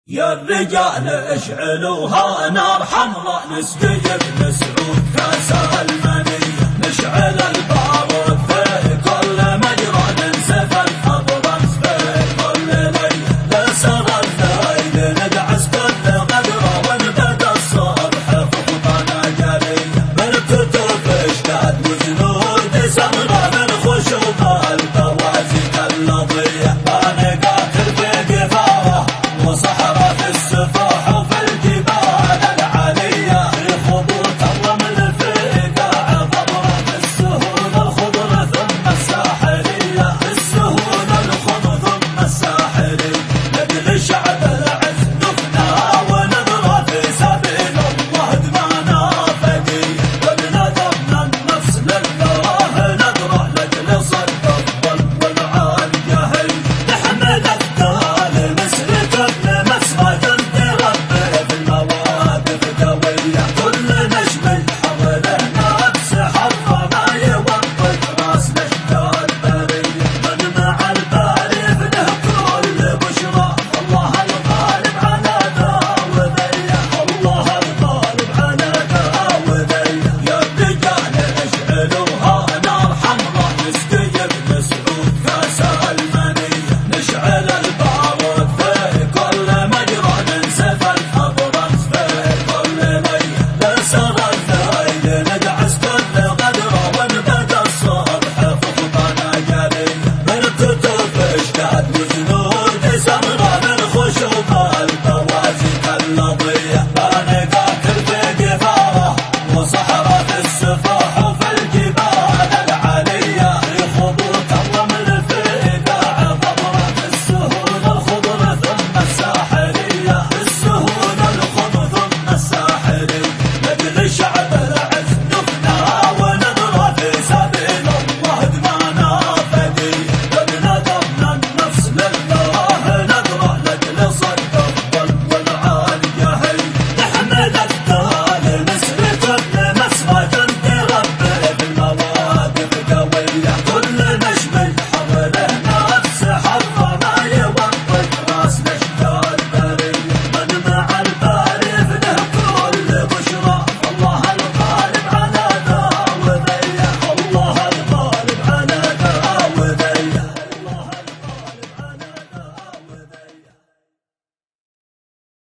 يا الرجال اشعلوها نار حمراء نستجب لسعود كاس المنية، نشعل البارود في كل مجرى ننسف الأبرز في كل ليلة، نسر الليل ندعس كل غدرة ونبت الصبح خطوطنا جلية، من كتب اشتاد وجنود سمرة من خشوب البوازيك اللظية، ما نقاتل في قفاوة وصحراء في السفر